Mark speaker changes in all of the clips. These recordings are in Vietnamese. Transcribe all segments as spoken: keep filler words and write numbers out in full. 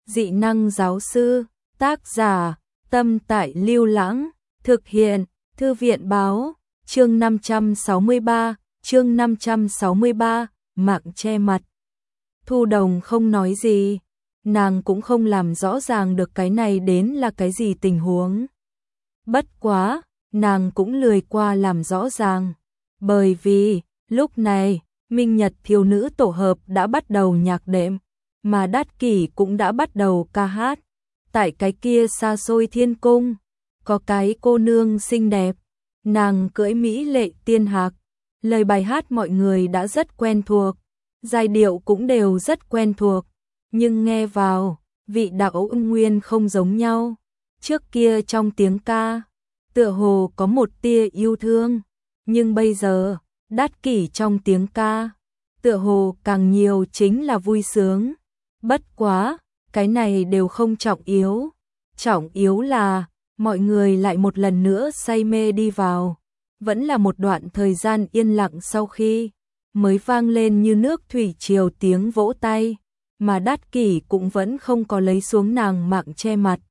Speaker 1: dị năng giáo sư, tác giả, Tâm Tại Lưu Lãng, thực hiện, Thư viện báo, chương năm trăm sáu mươi ba, chương năm trăm sáu mươi ba, mạng che mặt. Thu Đồng không nói gì, nàng cũng không làm rõ ràng được cái này đến là cái gì tình huống. Bất quá, nàng cũng lười qua làm rõ ràng, bởi vì, lúc này, Minh Nhật thiếu nữ tổ hợp đã bắt đầu nhạc đệm, mà Đát Kỷ cũng đã bắt đầu ca hát. Tại cái kia xa xôi thiên cung, có cái cô nương xinh đẹp, nàng cưỡi mỹ lệ tiên hạc, lời bài hát mọi người đã rất quen thuộc, giai điệu cũng đều rất quen thuộc, nhưng nghe vào, vị đạo âm nguyên không giống nhau. Trước kia trong tiếng ca, tựa hồ có một tia yêu thương, nhưng bây giờ, Đát Kỷ trong tiếng ca, tựa hồ càng nhiều chính là vui sướng. Bất quá, cái này đều không trọng yếu, trọng yếu là mọi người lại một lần nữa say mê đi vào. Vẫn là một đoạn thời gian yên lặng sau khi mới vang lên như nước thủy triều tiếng vỗ tay, mà Đát Kỷ cũng vẫn không có lấy xuống nàng mạng che mặt.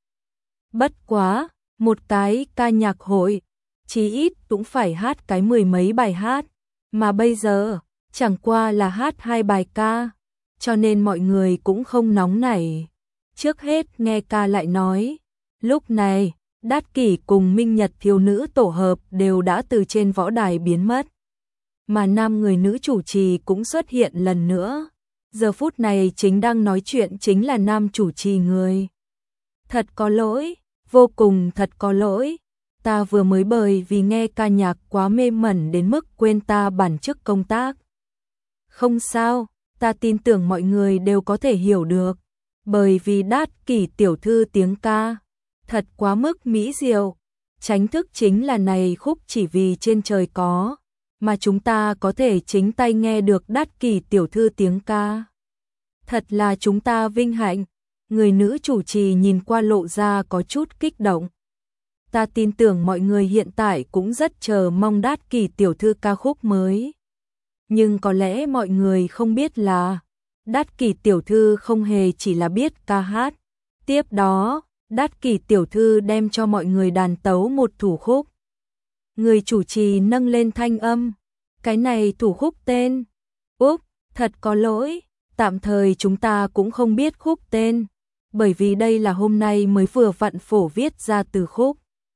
Speaker 1: Bất quá, một cái ca nhạc hội, chí ít cũng phải hát cái mười mấy bài hát, mà bây giờ chẳng qua là hát hai bài ca, cho nên mọi người cũng không nóng nảy. Trước hết nghe ca lại nói, lúc này, Đát Kỷ cùng Minh Nhật thiếu nữ tổ hợp đều đã từ trên võ đài biến mất, mà nam người nữ chủ trì cũng xuất hiện lần nữa. Giờ phút này chính đang nói chuyện chính là nam chủ trì người. Thật có lỗi, vô cùng thật có lỗi, ta vừa mới bởi vì nghe ca nhạc quá mê mẩn đến mức quên ta bản chức công tác. Không sao, ta tin tưởng mọi người đều có thể hiểu được, bởi vì Đát Kỷ tiểu thư tiếng ca thật quá mức mỹ diệu, tránh thức chính là này khúc Chỉ Vì Trên Trời Có, mà chúng ta có thể chính tay nghe được Đát Kỷ tiểu thư tiếng ca. Thật là chúng ta vinh hạnh. Người nữ chủ trì nhìn qua lộ ra có chút kích động. Ta tin tưởng mọi người hiện tại cũng rất chờ mong Đát Kỷ tiểu thư ca khúc mới. Nhưng có lẽ mọi người không biết là Đát Kỷ tiểu thư không hề chỉ là biết ca hát. Tiếp đó, Đát Kỷ tiểu thư đem cho mọi người đàn tấu một thủ khúc. Người chủ trì nâng lên thanh âm. Cái này thủ khúc tên. Úp, thật có lỗi, tạm thời chúng ta cũng không biết khúc tên, bởi vì đây là hôm nay mới vừa vặn phổ viết ra từ khúc.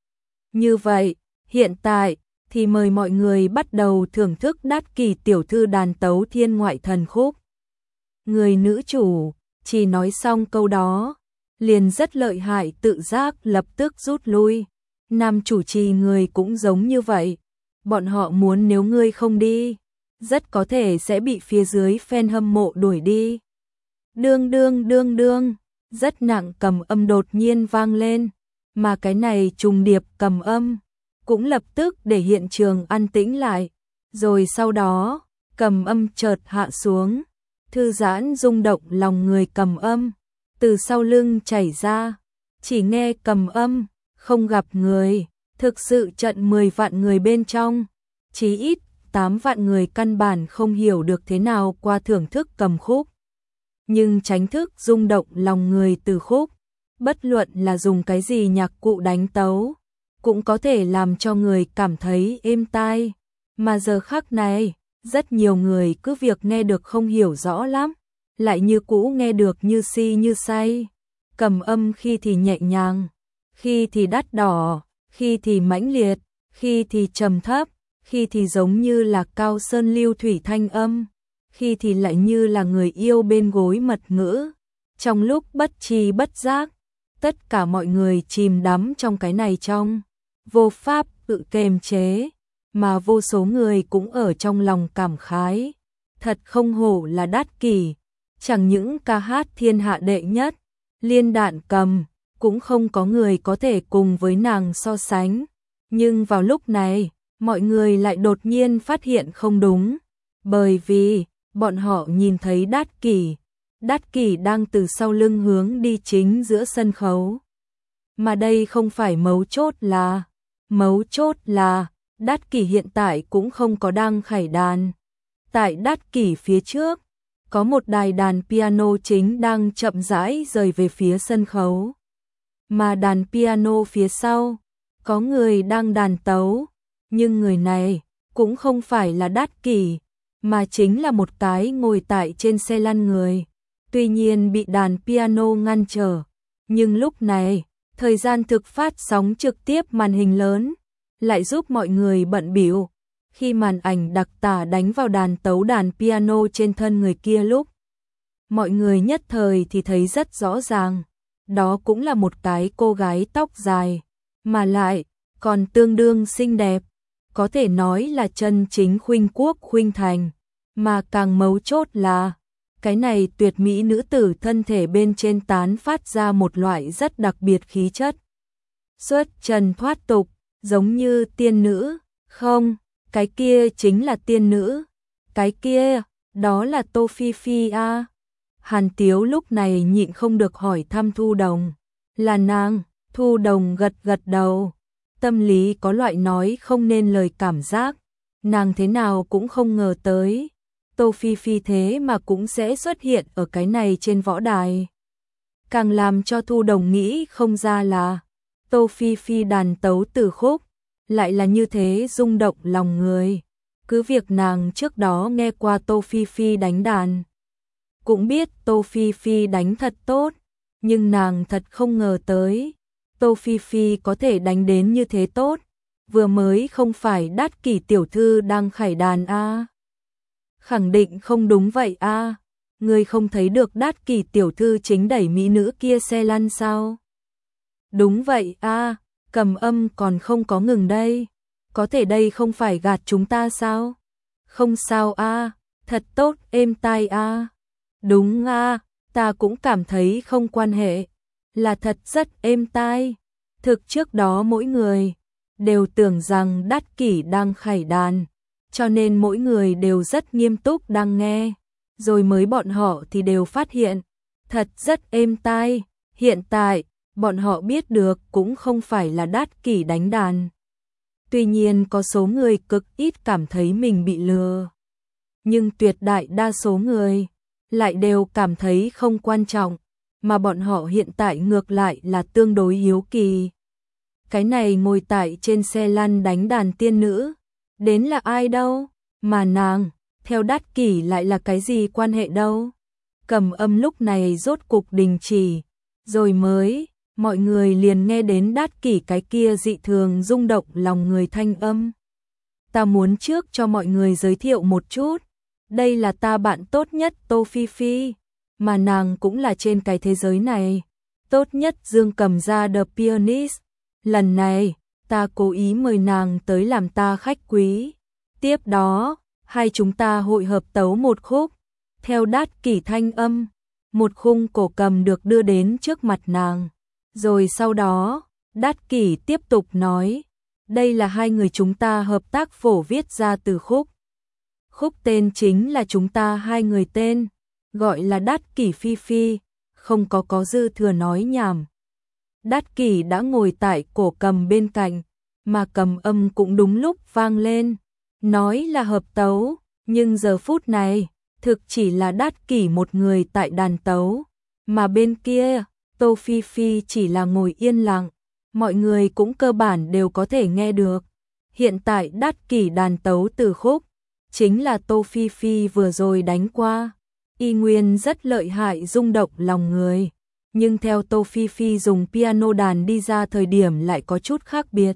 Speaker 1: Như vậy, hiện tại thì mời mọi người bắt đầu thưởng thức Đát Kỷ tiểu thư đàn tấu Thiên Ngoại Thần khúc. Người nữ chủ chỉ nói xong câu đó, liền rất lợi hại tự giác lập tức rút lui. Nam chủ trì người cũng giống như vậy, bọn họ muốn nếu ngươi không đi, rất có thể sẽ bị phía dưới fan hâm mộ đuổi đi. Đương đương đương đương, rất nặng cầm âm đột nhiên vang lên, mà cái này trùng điệp cầm âm cũng lập tức để hiện trường an tĩnh lại, rồi sau đó, cầm âm chợt hạ xuống, thư giãn rung động lòng người cầm âm, từ sau lưng chảy ra, chỉ nghe cầm âm, không gặp người, thực sự trận mười vạn người bên trong, chí ít tám vạn người căn bản không hiểu được thế nào qua thưởng thức cầm khúc. Nhưng tránh thức rung động lòng người từ khúc, bất luận là dùng cái gì nhạc cụ đánh tấu, cũng có thể làm cho người cảm thấy êm tai. Mà giờ khắc này, rất nhiều người cứ việc nghe được không hiểu rõ lắm, lại như cũ nghe được như si như say. Cầm âm khi thì nhẹ nhàng, khi thì đắt đỏ, khi thì mãnh liệt, khi thì trầm thấp, khi thì giống như là cao sơn lưu thủy thanh âm, khi thì lại như là người yêu bên gối mật ngữ. Trong lúc bất tri bất giác, tất cả mọi người chìm đắm trong cái này trong, vô pháp tự kềm chế, mà vô số người cũng ở trong lòng cảm khái. Thật không hổ là Đát Kỷ, chẳng những ca hát thiên hạ đệ nhất, liên đạn cầm, cũng không có người có thể cùng với nàng so sánh. Nhưng vào lúc này, mọi người lại đột nhiên phát hiện không đúng, bởi vì bọn họ nhìn thấy Đát Kỷ, Đát Kỷ đang từ sau lưng hướng đi chính giữa sân khấu. Mà đây không phải mấu chốt là, mấu chốt là Đát Kỷ hiện tại cũng không có đang khải đàn. Tại Đát Kỷ phía trước, có một đài đàn piano chính đang chậm rãi rời về phía sân khấu. Mà đàn piano phía sau, có người đang đàn tấu, nhưng người này cũng không phải là Đát Kỷ, mà chính là một cái ngồi tại trên xe lăn người. Tuy nhiên bị đàn piano ngăn trở, nhưng lúc này, thời gian thực phát sóng trực tiếp màn hình lớn, lại giúp mọi người bận bịu. Khi màn ảnh đặc tả đánh vào đàn tấu đàn piano trên thân người kia lúc, mọi người nhất thời thì thấy rất rõ ràng, đó cũng là một cái cô gái tóc dài, mà lại còn tương đương xinh đẹp, có thể nói là chân chính khuynh quốc khuynh thành, mà càng mấu chốt là cái này tuyệt mỹ nữ tử thân thể bên trên tán phát ra một loại rất đặc biệt khí chất. Xuất trần thoát tục, giống như tiên nữ, không, cái kia chính là tiên nữ, cái kia, đó là Tô Phi Phi a. Hàn Tiếu lúc này nhịn không được hỏi thăm Thu Đồng, là nàng. Thu Đồng gật gật đầu, tâm lý có loại nói không nên lời cảm giác, nàng thế nào cũng không ngờ tới, Tô Phi Phi thế mà cũng sẽ xuất hiện ở cái này trên võ đài. Càng làm cho Thu Đồng nghĩ không ra là, Tô Phi Phi đàn tấu từ khúc, lại là như thế rung động lòng người. Cứ việc nàng trước đó nghe qua Tô Phi Phi đánh đàn, cũng biết Tô Phi Phi đánh thật tốt, nhưng nàng thật không ngờ tới, Tô Phi Phi có thể đánh đến như thế tốt, vừa mới không phải Đát Kỷ tiểu thư đang khải đàn a? Khẳng định không đúng vậy a, ngươi không thấy được Đát Kỷ tiểu thư chính đẩy mỹ nữ kia xe lăn sao? Đúng vậy a, Cầm Âm còn không có ngừng đây, có thể đây không phải gạt chúng ta sao? Không sao a, thật tốt, êm tai a. Đúng a, ta cũng cảm thấy không quan hệ, là thật rất êm tai. Thực trước đó mỗi người đều tưởng rằng Đát Kỷ đang khải đàn, cho nên mỗi người đều rất nghiêm túc đang nghe, rồi mới bọn họ thì đều phát hiện, thật rất êm tai. Hiện tại, bọn họ biết được cũng không phải là Đát Kỷ đánh đàn. Tuy nhiên có số người cực ít cảm thấy mình bị lừa, nhưng tuyệt đại đa số người lại đều cảm thấy không quan trọng, mà bọn họ hiện tại ngược lại là tương đối hiếu kỳ. Cái này ngồi tại trên xe lăn đánh đàn tiên nữ, đến là ai đâu, mà nàng, theo Đát Kỷ lại là cái gì quan hệ đâu. Cầm Âm lúc này rốt cục đình chỉ, rồi mới, mọi người liền nghe đến Đát Kỷ cái kia dị thường rung động lòng người thanh âm. Ta muốn trước cho mọi người giới thiệu một chút, đây là ta bạn tốt nhất Tô Phi Phi, mà nàng cũng là trên cái thế giới này tốt nhất dương cầm gia The Pianist. Lần này, ta cố ý mời nàng tới làm ta khách quý. Tiếp đó, hai chúng ta hội hợp tấu một khúc, theo Đát Kỷ thanh âm, một khung cổ cầm được đưa đến trước mặt nàng. Rồi sau đó, Đát Kỷ tiếp tục nói, đây là hai người chúng ta hợp tác phổ viết ra từ khúc. Khúc tên chính là chúng ta hai người tên, gọi là Đát Kỷ Phi Phi, không có có dư thừa nói nhảm. Đát Kỷ đã ngồi tại cổ cầm bên cạnh, mà Cầm Âm cũng đúng lúc vang lên, nói là hợp tấu, nhưng giờ phút này, thực chỉ là Đát Kỷ một người tại đàn tấu, mà bên kia, Tô Phi Phi chỉ là ngồi yên lặng, mọi người cũng cơ bản đều có thể nghe được. Hiện tại Đát Kỷ đàn tấu từ khúc, chính là Tô Phi Phi vừa rồi đánh qua, y nguyên rất lợi hại rung động lòng người. Nhưng theo Tô Phi Phi dùng piano đàn đi ra thời điểm lại có chút khác biệt.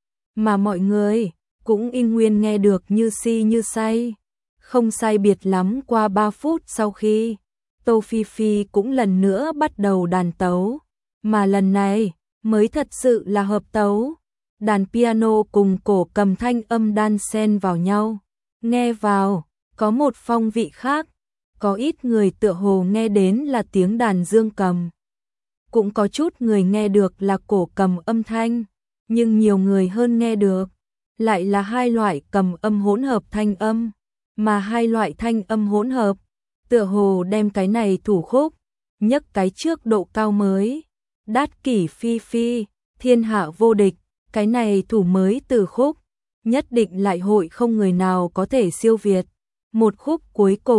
Speaker 1: Mà mọi người cũng y nguyên nghe được như si như say. Không sai biệt lắm qua ba phút sau khi Tô Phi Phi cũng lần nữa bắt đầu đàn tấu. Mà lần này mới thật sự là hợp tấu. Đàn piano cùng cổ cầm thanh âm đan xen vào nhau. Nghe vào, có một phong vị khác. Có ít người tựa hồ nghe đến là tiếng đàn dương cầm. Cũng có chút người nghe được là cổ cầm âm thanh, nhưng nhiều người hơn nghe được lại là hai loại cầm âm hỗn hợp thanh âm, mà hai loại thanh âm hỗn hợp tựa hồ đem cái này thủ khúc nhấc cái trước độ cao mới. Đát Kỷ Phi Phi, thiên hạ vô địch, cái này thủ mới từ khúc, nhất định lại hội không người nào có thể siêu việt. Một khúc cuối cùng,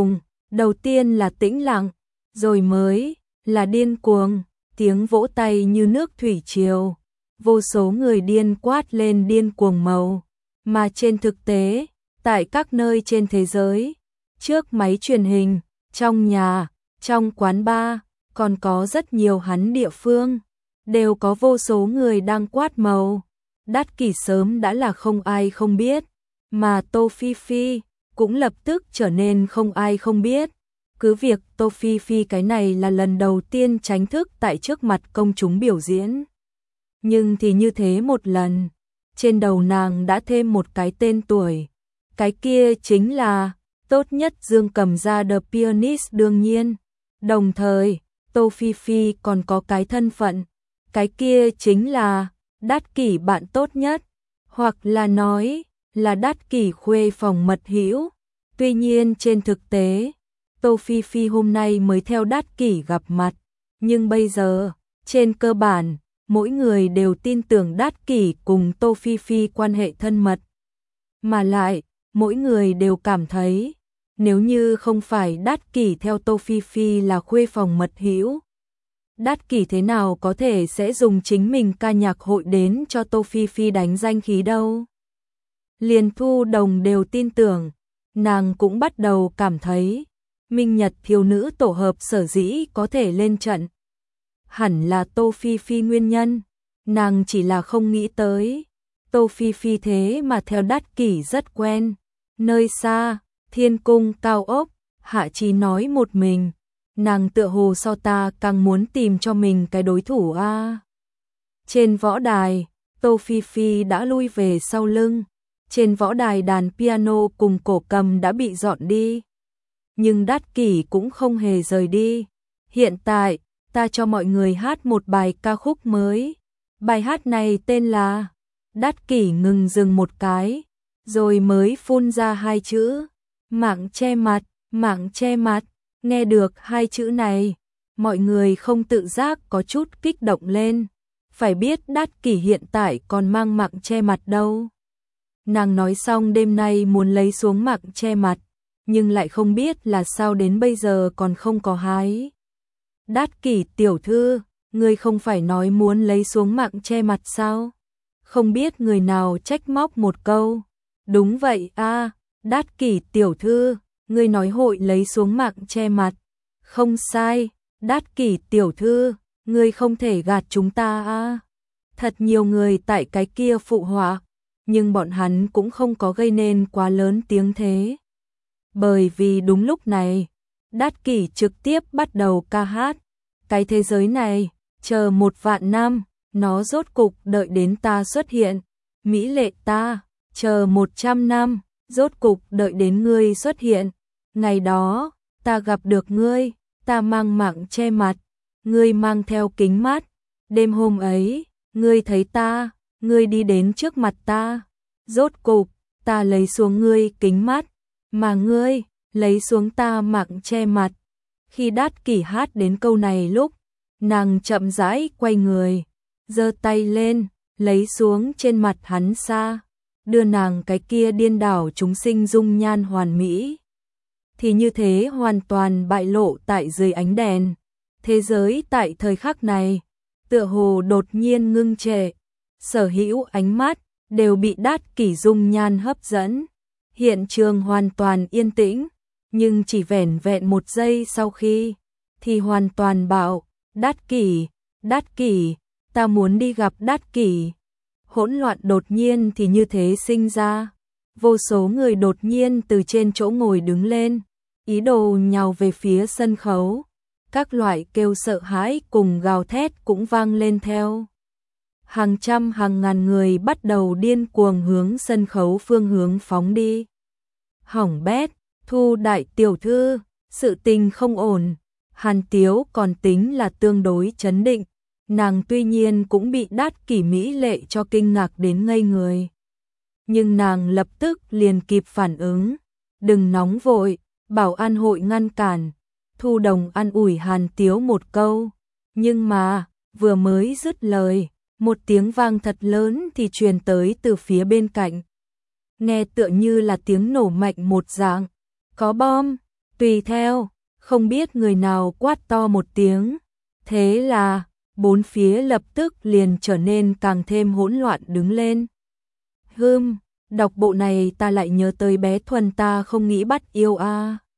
Speaker 1: Đầu tiên là tĩnh lặng, rồi mới là điên cuồng, tiếng vỗ tay như nước thủy triều. Vô số người điên quát lên điên cuồng màu, mà trên thực tế, tại các nơi trên thế giới, trước máy truyền hình, trong nhà, trong quán bar, còn có rất nhiều hắn địa phương, đều có vô số người đang quát màu. Đát Kỷ sớm đã là không ai không biết, mà Tô Phi Phi cũng lập tức trở nên không ai không biết. Cứ việc Tô Phi Phi cái này là lần đầu tiên chính thức tại trước mặt công chúng biểu diễn. Nhưng thì như thế một lần, trên đầu nàng đã thêm một cái tên tuổi. Cái kia chính là tốt nhất Dương Cầm Gia The Pianist đương nhiên. Đồng thời, Tô Phi Phi còn có cái thân phận. Cái kia chính là Đát Kỷ bạn tốt nhất, hoặc là nói là Đát Kỷ khuê phòng mật hữu. Tuy nhiên trên thực tế, Tô Phi Phi hôm nay mới theo Đát Kỷ gặp mặt, nhưng bây giờ, trên cơ bản, mỗi người đều tin tưởng Đát Kỷ cùng Tô Phi Phi quan hệ thân mật. Mà lại, mỗi người đều cảm thấy, nếu như không phải Đát Kỷ theo Tô Phi Phi là khuê phòng mật hữu, Đát Kỷ thế nào có thể sẽ dùng chính mình ca nhạc hội đến cho Tô Phi Phi đánh danh khí đâu. Liền Thu Đồng đều tin tưởng, nàng cũng bắt đầu cảm thấy, Minh Nhật thiếu nữ tổ hợp sở dĩ có thể lên trận. Hẳn là Tô Phi Phi nguyên nhân, nàng chỉ là không nghĩ tới. Tô Phi Phi thế mà theo Đát Kỷ rất quen. Nơi xa, thiên cung cao ốc, Hạ Chí nói một mình. Nàng tựa hồ so ta càng muốn tìm cho mình cái đối thủ a. À. Trên võ đài, Tô Phi Phi đã lui về sau lưng. Trên võ đài đàn piano cùng cổ cầm đã bị dọn đi. Nhưng Đát Kỷ cũng không hề rời đi. Hiện tại, ta cho mọi người hát một bài ca khúc mới. Bài hát này tên là... Đát Kỷ ngừng dừng một cái, rồi mới phun ra hai chữ. Mạng che mặt, mạng che mặt. Nghe được hai chữ này, mọi người không tự giác có chút kích động lên. Phải biết Đát Kỷ hiện tại còn mang mạng che mặt đâu. Nàng nói xong đêm nay muốn lấy xuống mạng che mặt, nhưng lại không biết là sao đến bây giờ còn không có hái. Đát Kỷ tiểu thư, ngươi không phải nói muốn lấy xuống mạng che mặt sao? Không biết người nào trách móc một câu. Đúng vậy a, à, Đát Kỷ tiểu thư, ngươi nói hội lấy xuống mạng che mặt. Không sai, Đát Kỷ tiểu thư, ngươi không thể gạt chúng ta a. À. Thật nhiều người tại cái kia phụ họa, nhưng bọn hắn cũng không có gây nên quá lớn tiếng thế. Bởi vì đúng lúc này, Đát Kỷ trực tiếp bắt đầu ca hát. Cái thế giới này, chờ một vạn năm, nó rốt cục đợi đến ta xuất hiện. Mỹ lệ ta, chờ một trăm năm, rốt cục đợi đến ngươi xuất hiện. Ngày đó, ta gặp được ngươi, ta mang mạng che mặt, ngươi mang theo kính mát. Đêm hôm ấy, ngươi thấy ta, ngươi đi đến trước mặt ta. Rốt cục, ta lấy xuống ngươi kính mát, mà ngươi lấy xuống ta mạng che mặt. Khi Đát Kỷ hát đến câu này lúc, nàng chậm rãi quay người, giơ tay lên, lấy xuống trên mặt hắn xa, đưa nàng cái kia điên đảo chúng sinh dung nhan hoàn mỹ. Thì như thế hoàn toàn bại lộ tại dưới ánh đèn. Thế giới tại thời khắc này, tựa hồ đột nhiên ngưng trệ, sở hữu ánh mắt đều bị Đát Kỷ dung nhan hấp dẫn. Hiện trường hoàn toàn yên tĩnh, nhưng chỉ vẻn vẹn một giây sau khi, thì hoàn toàn bạo. Đát Kỷ, Đát Kỷ, ta muốn đi gặp Đát Kỷ. Hỗn loạn đột nhiên thì như thế sinh ra. Vô số người đột nhiên từ trên chỗ ngồi đứng lên, ý đồ nhào về phía sân khấu. Các loại kêu sợ hãi cùng gào thét cũng vang lên theo. Hàng trăm hàng ngàn người bắt đầu điên cuồng hướng sân khấu phương hướng phóng đi. Hỏng bét, Thu đại tiểu thư, sự tình không ổn. Hàn Tiếu còn tính là tương đối trấn định, nàng tuy nhiên cũng bị Đát Kỷ mỹ lệ cho kinh ngạc đến ngây người. Nhưng nàng lập tức liền kịp phản ứng, đừng nóng vội, bảo an hội ngăn cản. Thu Đồng an ủi Hàn Tiếu một câu, nhưng mà, vừa mới dứt lời, một tiếng vang thật lớn thì truyền tới từ phía bên cạnh. Nghe tựa như là tiếng nổ mạnh một dạng, có bom. Tùy theo, không biết người nào quát to một tiếng. Thế là, bốn phía lập tức liền trở nên càng thêm hỗn loạn đứng lên. Hừm, đọc bộ này ta lại nhớ tới bé Thuần ta không nghĩ bắt yêu a. À.